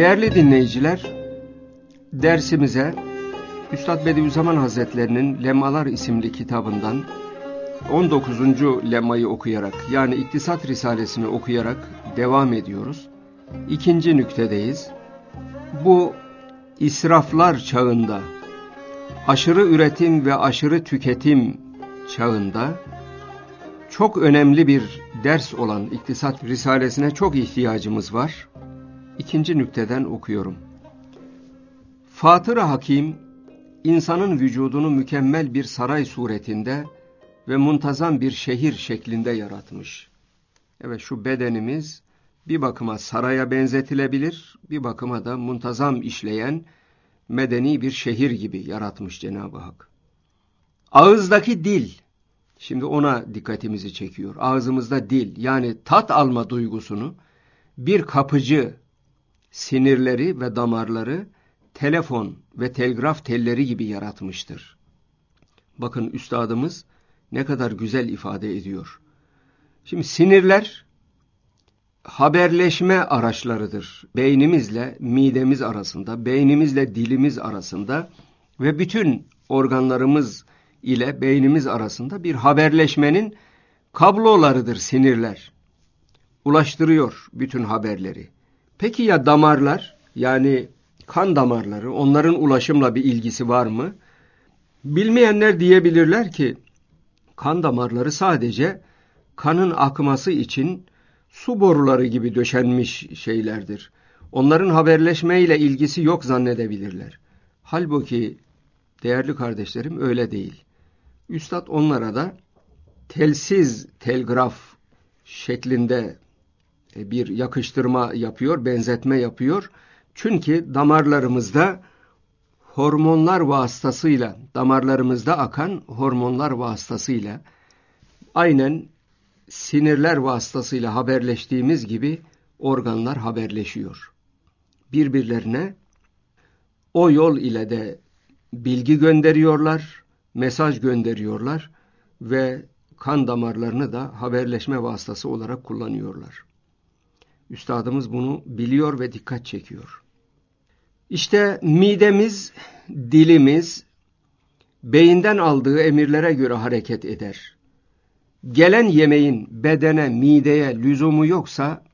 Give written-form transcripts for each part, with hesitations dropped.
Değerli dinleyiciler, dersimize Üstad Bediüzzaman Hazretlerinin Lemmalar isimli kitabından 19. lemmayı okuyarak, yani İktisat Risalesini okuyarak devam ediyoruz. İkinci nüktedeyiz. Bu israflar çağında, aşırı üretim ve aşırı tüketim çağında çok önemli bir ders olan İktisat Risalesine çok ihtiyacımız var. İkinci nükteden okuyorum. Fatır-ı Hakim, insanın vücudunu mükemmel bir saray suretinde ve muntazam bir şehir şeklinde yaratmış. Evet, şu bedenimiz bir bakıma saraya benzetilebilir, bir bakıma da muntazam işleyen medeni bir şehir gibi yaratmış Cenab-ı Hak. Ağızdaki dil, şimdi ona dikkatimizi çekiyor. Ağzımızda dil, yani tat alma duygusunu bir kapıcı, sinirleri ve damarları telefon ve telgraf telleri gibi yaratmıştır. Bakın üstadımız ne kadar güzel ifade ediyor. Şimdi sinirler haberleşme araçlarıdır. Beynimizle midemiz arasında, beynimizle dilimiz arasında ve bütün organlarımız ile beynimiz arasında bir haberleşmenin kablolarıdır sinirler. Ulaştırıyor bütün haberleri. Peki ya damarlar, yani kan damarları, onların ulaşımla bir ilgisi var mı? Bilmeyenler diyebilirler ki kan damarları sadece kanın akması için su boruları gibi döşenmiş şeylerdir. Onların haberleşmeyle ilgisi yok zannedebilirler. Halbuki değerli kardeşlerim öyle değil. Üstad onlara da telsiz telgraf şeklinde bir yakıştırma yapıyor, benzetme yapıyor. Çünkü damarlarımızda hormonlar vasıtasıyla, damarlarımızda akan hormonlar vasıtasıyla, aynen sinirler vasıtasıyla haberleştiğimiz gibi organlar haberleşiyor. Birbirlerine o yol ile de bilgi gönderiyorlar, mesaj gönderiyorlar ve kan damarlarını da haberleşme vasıtası olarak kullanıyorlar. Üstadımız bunu biliyor ve dikkat çekiyor. İşte midemiz, dilimiz beyinden aldığı emirlere göre hareket eder. Gelen yemeğin bedene, mideye lüzumu yoksa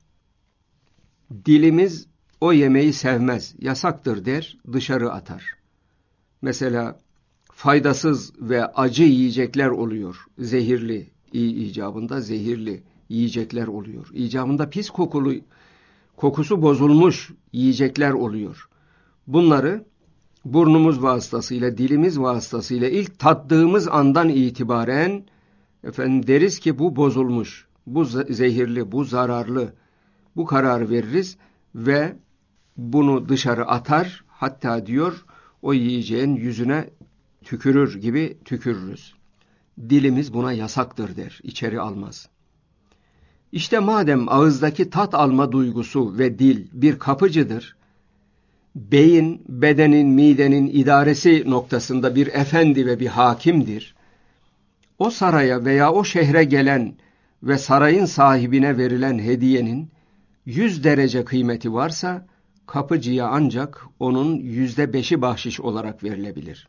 dilimiz o yemeği sevmez, yasaktır der, dışarı atar. Mesela faydasız ve acı yiyecekler oluyor. Zehirli, icabında zehirli yiyecekler oluyor. İcabında pis kokulu, kokusu bozulmuş yiyecekler oluyor. Bunları burnumuz vasıtasıyla, dilimiz vasıtasıyla ilk tattığımız andan itibaren deriz ki bu bozulmuş, bu zehirli, bu zararlı, bu kararı veririz ve bunu dışarı atar, hatta diyor o yiyeceğin yüzüne tükürür gibi tükürürüz. Dilimiz buna yasaktır der, içeri almaz. İşte madem ağızdaki tat alma duygusu ve dil bir kapıcıdır, beyin, bedenin, midenin idaresi noktasında bir efendi ve bir hakimdir. O saraya veya o şehre gelen ve sarayın sahibine verilen hediyenin 100 derece kıymeti varsa, kapıcıya ancak onun %5'i bahşiş olarak verilebilir.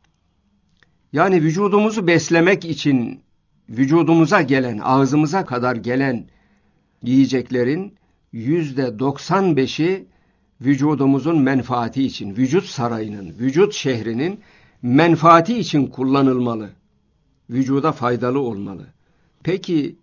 Yani vücudumuzu beslemek için vücudumuza gelen, ağzımıza kadar gelen yiyeceklerin %95'i vücudumuzun menfaati için, vücut sarayının, vücut şehrinin menfaati için kullanılmalı. Vücuda faydalı olmalı. Peki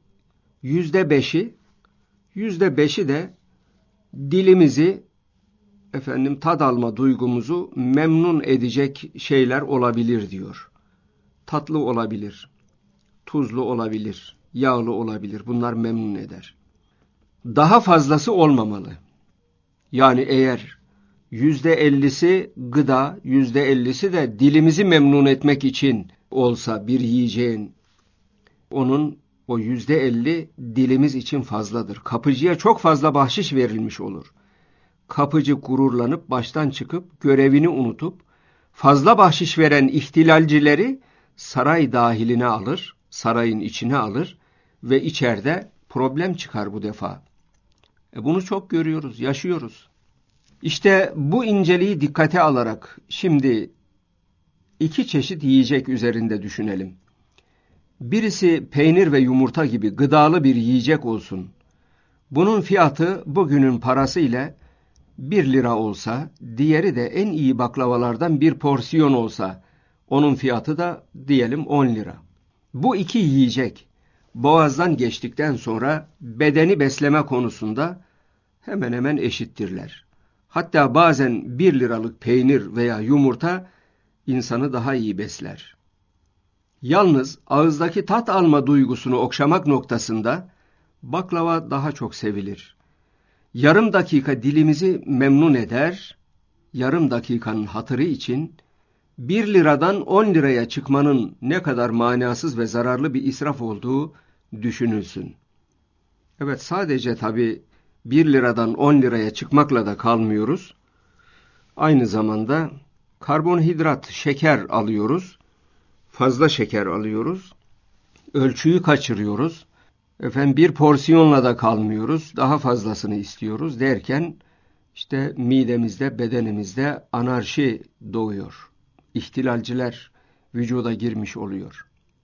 %5'i de dilimizi, tad alma duygumuzu memnun edecek şeyler olabilir diyor. Tatlı olabilir, tuzlu olabilir, yağlı olabilir. Bunlar memnun eder. Daha fazlası olmamalı. Yani eğer %50'si gıda, %50'si de dilimizi memnun etmek için olsa bir yiyeceğin, onun o %50 dilimiz için fazladır. Kapıcıya çok fazla bahşiş verilmiş olur. Kapıcı gururlanıp baştan çıkıp görevini unutup fazla bahşiş veren ihtilalcileri saray dahiline alır, sarayın içine alır ve içeride problem çıkar bu defa. Bunu çok görüyoruz, yaşıyoruz. İşte bu inceliği dikkate alarak şimdi iki çeşit yiyecek üzerinde düşünelim. Birisi peynir ve yumurta gibi gıdalı bir yiyecek olsun. Bunun fiyatı bugünün parası ile 1 lira olsa, diğeri de en iyi baklavalardan bir porsiyon olsa, onun fiyatı da diyelim 10 lira. Bu iki yiyecek boğazdan geçtikten sonra bedeni besleme konusunda hemen hemen eşittirler. Hatta bazen 1 liralık peynir veya yumurta insanı daha iyi besler. Yalnız ağızdaki tat alma duygusunu okşamak noktasında baklava daha çok sevilir. Yarım dakika dilimizi memnun eder, yarım dakikanın hatırı için 1 liradan 10 liraya çıkmanın ne kadar manasız ve zararlı bir israf olduğu düşünülsün. Evet, sadece tabii 1 liradan 10 liraya çıkmakla da kalmıyoruz. Aynı zamanda karbonhidrat, şeker alıyoruz. Fazla şeker alıyoruz. Ölçüyü kaçırıyoruz. Bir porsiyonla da kalmıyoruz. Daha fazlasını istiyoruz derken işte midemizde, bedenimizde anarşi doğuyor. İhtilalciler vücuda girmiş oluyor.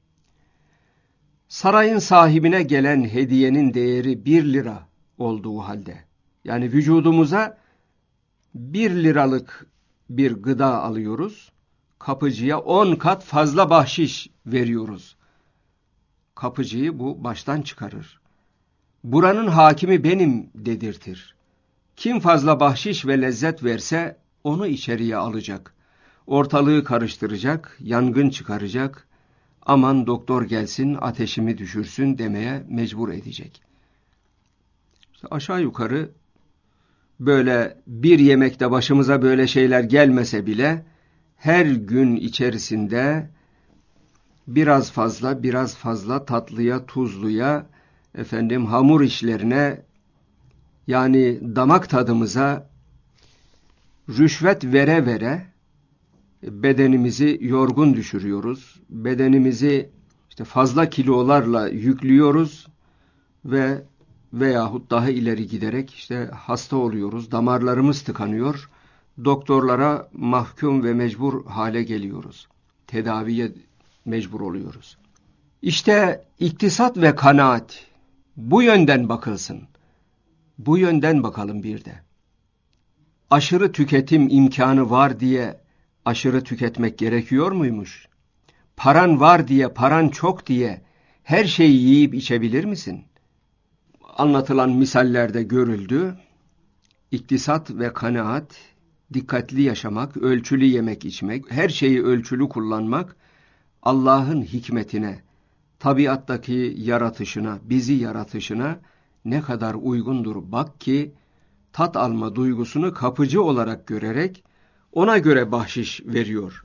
Sarayın sahibine gelen hediyenin değeri 1 lira olduğu halde, yani vücudumuza 1 liralık bir gıda alıyoruz, kapıcıya 10 kat fazla bahşiş veriyoruz. Kapıcıyı bu baştan çıkarır. Buranın hakimi benim dedirtir. Kim fazla bahşiş ve lezzet verse onu içeriye alacak. Ortalığı karıştıracak, yangın çıkaracak, aman doktor gelsin ateşimi düşürsün demeye mecbur edecek. İşte aşağı yukarı böyle bir yemekte başımıza böyle şeyler gelmese bile her gün içerisinde biraz fazla tatlıya, tuzluya, hamur işlerine, yani damak tadımıza rüşvet vere vere bedenimizi yorgun düşürüyoruz. Bedenimizi işte fazla kilolarla yüklüyoruz ve veyahut daha ileri giderek işte hasta oluyoruz. Damarlarımız tıkanıyor. Doktorlara mahkum ve mecbur hale geliyoruz. Tedaviye mecbur oluyoruz. İşte iktisat ve kanaat bu yönden bakılsın. Bu yönden bakalım bir de. Aşırı tüketim imkanı var diye aşırı tüketmek gerekiyor muymuş? Paran var diye, paran çok diye her şeyi yiyip içebilir misin? Anlatılan misallerde görüldü. İktisat ve kanaat, dikkatli yaşamak, ölçülü yemek içmek, her şeyi ölçülü kullanmak, Allah'ın hikmetine, tabiattaki yaratışına, bizi yaratışına ne kadar uygundur. Bak ki tat alma duygusunu kapıcı olarak görerek ona göre bahşiş veriyor.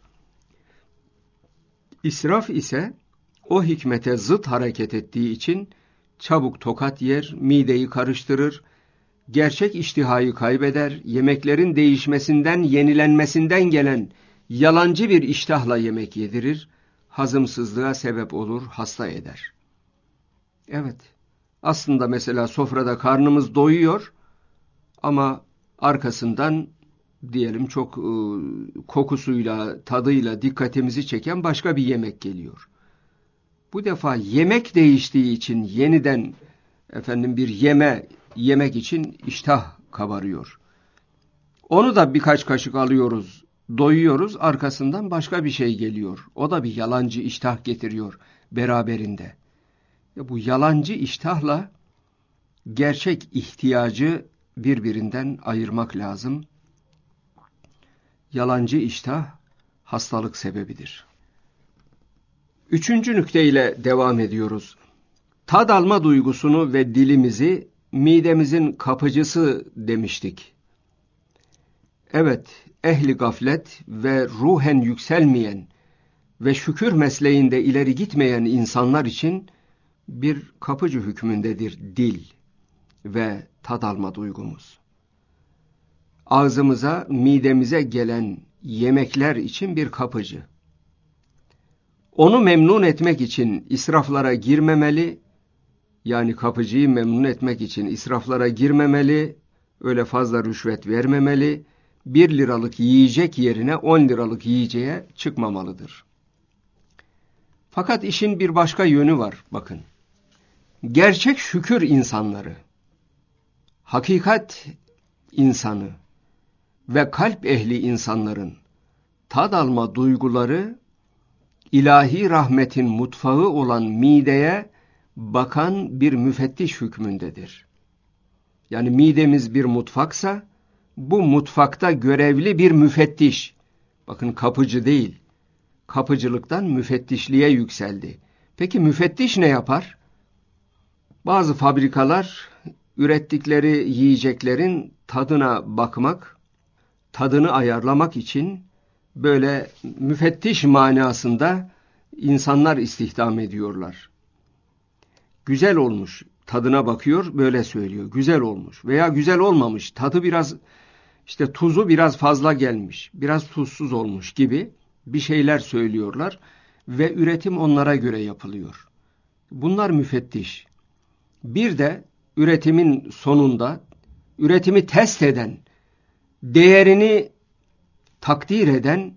İsraf ise o hikmete zıt hareket ettiği için çabuk tokat yer, mideyi karıştırır, gerçek iştihayı kaybeder, yemeklerin değişmesinden, yenilenmesinden gelen yalancı bir iştahla yemek yedirir, hazımsızlığa sebep olur, hasta eder. Evet, aslında mesela sofrada karnımız doyuyor ama arkasından diyelim çok kokusuyla, tadıyla dikkatimizi çeken başka bir yemek geliyor. Bu defa yemek değiştiği için yeniden bir yemek için iştah kabarıyor. Onu da birkaç kaşık alıyoruz, doyuyoruz, arkasından başka bir şey geliyor. O da bir yalancı iştah getiriyor beraberinde. Bu yalancı iştahla gerçek ihtiyacı birbirinden ayırmak lazım. Yalancı iştah hastalık sebebidir. 3. nükteyle devam ediyoruz. Tad alma duygusunu ve dilimizi midemizin kapıcısı demiştik. Evet, ehli gaflet ve ruhen yükselmeyen ve şükür mesleğinde ileri gitmeyen insanlar için bir kapıcı hükmündedir dil ve tad alma duygumuz. Ağzımıza, midemize gelen yemekler için bir kapıcı. Onu memnun etmek için israflara girmemeli, yani kapıcıyı memnun etmek için israflara girmemeli, öyle fazla rüşvet vermemeli, 1 liralık yiyecek yerine 10 liralık yiyeceğe çıkmamalıdır. Fakat işin bir başka yönü var bakın. Gerçek şükür insanları, hakikat insanı ve kalp ehli insanların tad alma duyguları ilahi rahmetin mutfağı olan mideye bakan bir müfettiş hükmündedir. Yani midemiz bir mutfaksa bu mutfakta görevli bir müfettiş. Bakın kapıcı değil. Kapıcılıktan müfettişliğe yükseldi. Peki müfettiş ne yapar? Bazı fabrikalar ürettikleri yiyeceklerin tadına bakmak, tadını ayarlamak için böyle müfettiş manasında insanlar istihdam ediyorlar. Güzel olmuş, tadına bakıyor, böyle söylüyor. Güzel olmuş veya güzel olmamış, tadı biraz, işte tuzu biraz fazla gelmiş, biraz tuzsuz olmuş gibi bir şeyler söylüyorlar ve üretim onlara göre yapılıyor. Bunlar müfettiş. Bir de üretimin sonunda üretimi test eden, değerini takdir eden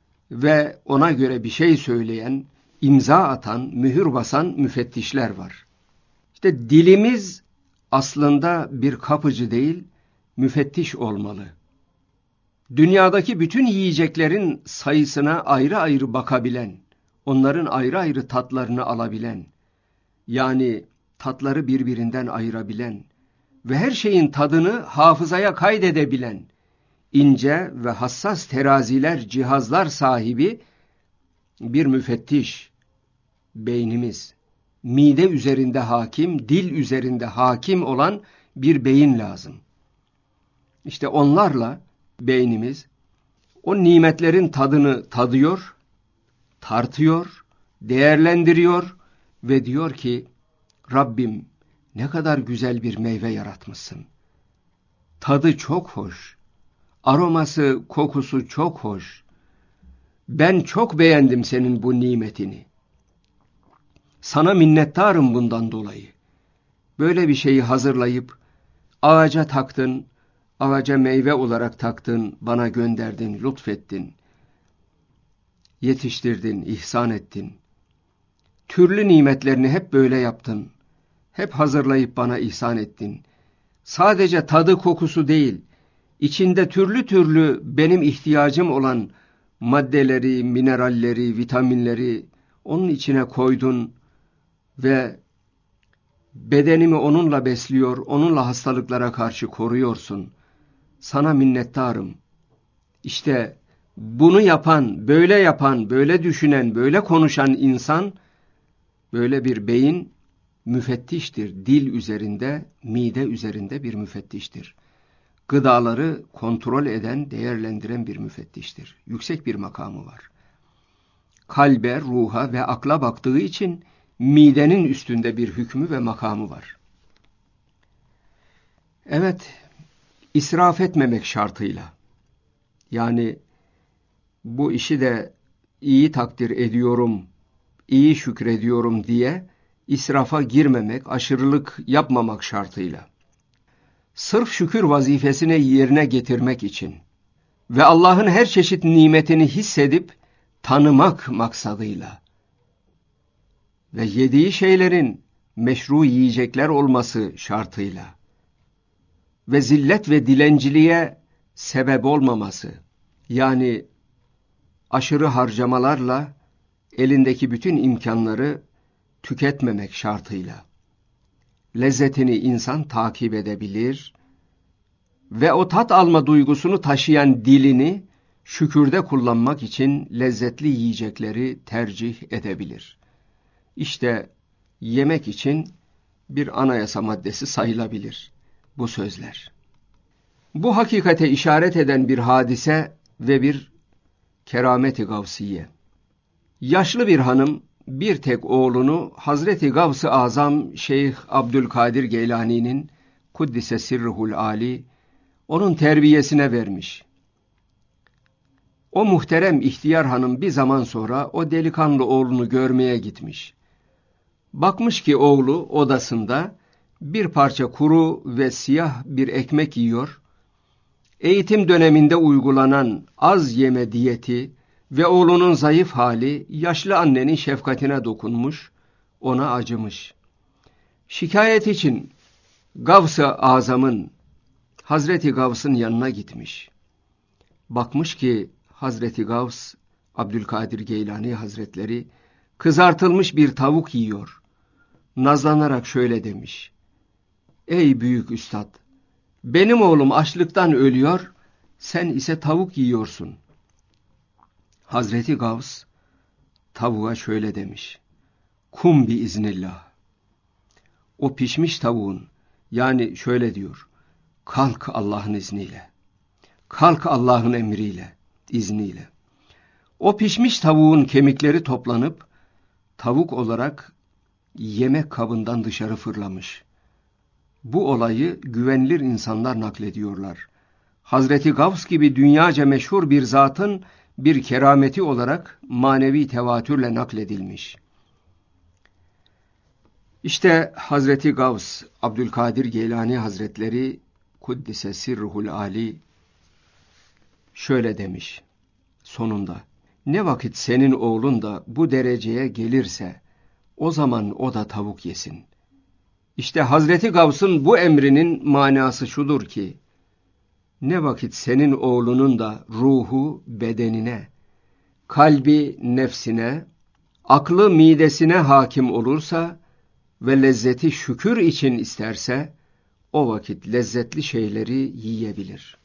ve ona göre bir şey söyleyen, imza atan, mühür basan müfettişler var. İşte dilimiz aslında bir kapıcı değil, müfettiş olmalı. Dünyadaki bütün yiyeceklerin sayısına ayrı ayrı bakabilen, onların ayrı ayrı tatlarını alabilen, yani tatları birbirinden ayırabilen ve her şeyin tadını hafızaya kaydedebilen, ince ve hassas teraziler, cihazlar sahibi bir müfettiş, beynimiz, mide üzerinde hakim, dil üzerinde hakim olan bir beyin lazım. İşte onlarla beynimiz o nimetlerin tadını tadıyor, tartıyor, değerlendiriyor ve diyor ki, Rabbim ne kadar güzel bir meyve yaratmışsın. Tadı çok hoş, aroması, kokusu çok hoş. Ben çok beğendim senin bu nimetini. Sana minnettarım bundan dolayı. Böyle bir şeyi hazırlayıp ağaca taktın, ağaca meyve olarak taktın, bana gönderdin, lütfettin. Yetiştirdin, ihsan ettin. Türlü nimetlerini hep böyle yaptın. Hep hazırlayıp bana ihsan ettin. Sadece tadı kokusu değil, içinde türlü türlü benim ihtiyacım olan maddeleri, mineralleri, vitaminleri onun içine koydun ve bedenimi onunla besliyor, onunla hastalıklara karşı koruyorsun. Sana minnettarım. İşte bunu yapan, böyle düşünen, böyle konuşan insan, böyle bir beyin müfettiştir. Dil üzerinde, mide üzerinde bir müfettiştir. Gıdaları kontrol eden, değerlendiren bir müfettiştir. Yüksek bir makamı var. Kalbe, ruha ve akla baktığı için midenin üstünde bir hükmü ve makamı var. Evet, israf etmemek şartıyla. Yani bu işi de iyi takdir ediyorum, iyi şükrediyorum diye israfa girmemek, aşırılık yapmamak şartıyla. Sırf şükür vazifesini yerine getirmek için ve Allah'ın her çeşit nimetini hissedip tanımak maksadıyla ve yediği şeylerin meşru yiyecekler olması şartıyla ve zillet ve dilenciliğe sebep olmaması, yani aşırı harcamalarla elindeki bütün imkanları tüketmemek şartıyla lezzetini insan takip edebilir ve o tat alma duygusunu taşıyan dilini şükürde kullanmak için lezzetli yiyecekleri tercih edebilir. İşte yemek için bir anayasa maddesi sayılabilir bu sözler. Bu hakikate işaret eden bir hadise ve bir kerameti gavsiye. Yaşlı bir hanım bir tek oğlunu Hazreti Gavs-ı Azam Şeyh Abdülkadir Geylani'nin Kuddise Sirruhul Ali onun terbiyesine vermiş. O muhterem ihtiyar hanım bir zaman sonra o delikanlı oğlunu görmeye gitmiş. Bakmış ki oğlu odasında bir parça kuru ve siyah bir ekmek yiyor, eğitim döneminde uygulanan az yeme diyeti ve oğlunun zayıf hali yaşlı annenin şefkatine dokunmuş, ona acımış. Şikayet için Gavs-ı Azam'ın, Hazreti Gavs'ın yanına gitmiş. Bakmış ki Hazreti Gavs, Abdülkadir Geylani Hazretleri, kızartılmış bir tavuk yiyor. Nazlanarak şöyle demiş: "Ey büyük üstad, benim oğlum açlıktan ölüyor, sen ise tavuk yiyorsun." Hazreti Gavs tavuğa şöyle demiş: "Kum biiznillah." O pişmiş tavuğun, yani şöyle diyor: "Kalk Allah'ın izniyle. Kalk Allah'ın emriyle, izniyle." O pişmiş tavuğun kemikleri toplanıp tavuk olarak yemek kabından dışarı fırlamış. Bu olayı güvenilir insanlar naklediyorlar. Hazreti Gavs gibi dünyaca meşhur bir zatın bir kerameti olarak manevi tevatürle nakledilmiş. İşte Hazreti Gavs, Abdülkadir Geylani Hazretleri Kuddise Sirruhul Ali şöyle demiş sonunda: "Ne vakit senin oğlun da bu dereceye gelirse o zaman o da tavuk yesin." İşte Hazreti Gavs'ın bu emrinin manası şudur ki, ne vakit senin oğlunun da ruhu bedenine, kalbi nefsine, aklı midesine hakim olursa ve lezzeti şükür için isterse, o vakit lezzetli şeyleri yiyebilir.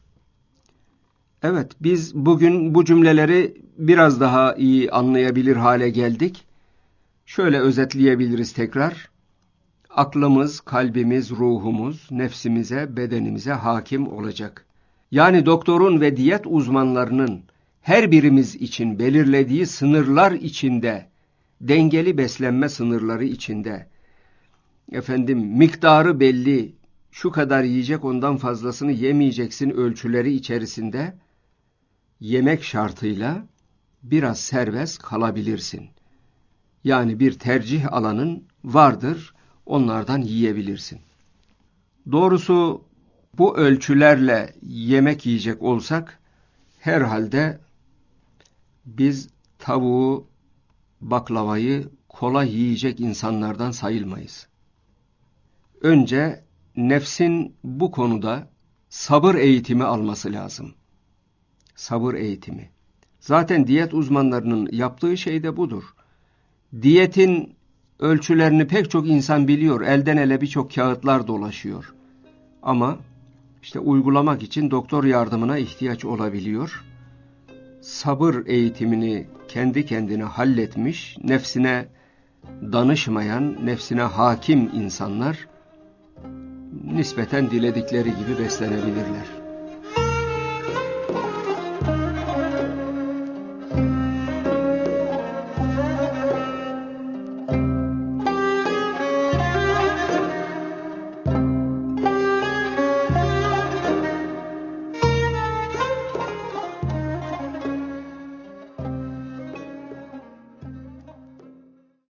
Evet, biz bugün bu cümleleri biraz daha iyi anlayabilir hale geldik. Şöyle özetleyebiliriz tekrar: aklımız, kalbimiz, ruhumuz, nefsimize, bedenimize hakim olacak. Yani doktorun ve diyet uzmanlarının her birimiz için belirlediği sınırlar içinde, dengeli beslenme sınırları içinde, miktarı belli, şu kadar yiyecek, ondan fazlasını yemeyeceksin ölçüleri içerisinde yemek şartıyla biraz serbest kalabilirsin. Yani bir tercih alanın vardır, onlardan yiyebilirsin. Doğrusu bu ölçülerle yemek yiyecek olsak herhalde biz tavuğu, baklavayı kolay yiyecek insanlardan sayılmayız. Önce nefsin bu konuda sabır eğitimi alması lazım. Sabır eğitimi. Zaten diyet uzmanlarının yaptığı şey de budur. Diyetin ölçülerini pek çok insan biliyor. Elden ele birçok kağıtlar dolaşıyor. Ama işte uygulamak için doktor yardımına ihtiyaç olabiliyor. Sabır eğitimini kendi kendine halletmiş, nefsine danışmayan, nefsine hakim insanlar nispeten diledikleri gibi beslenebilirler.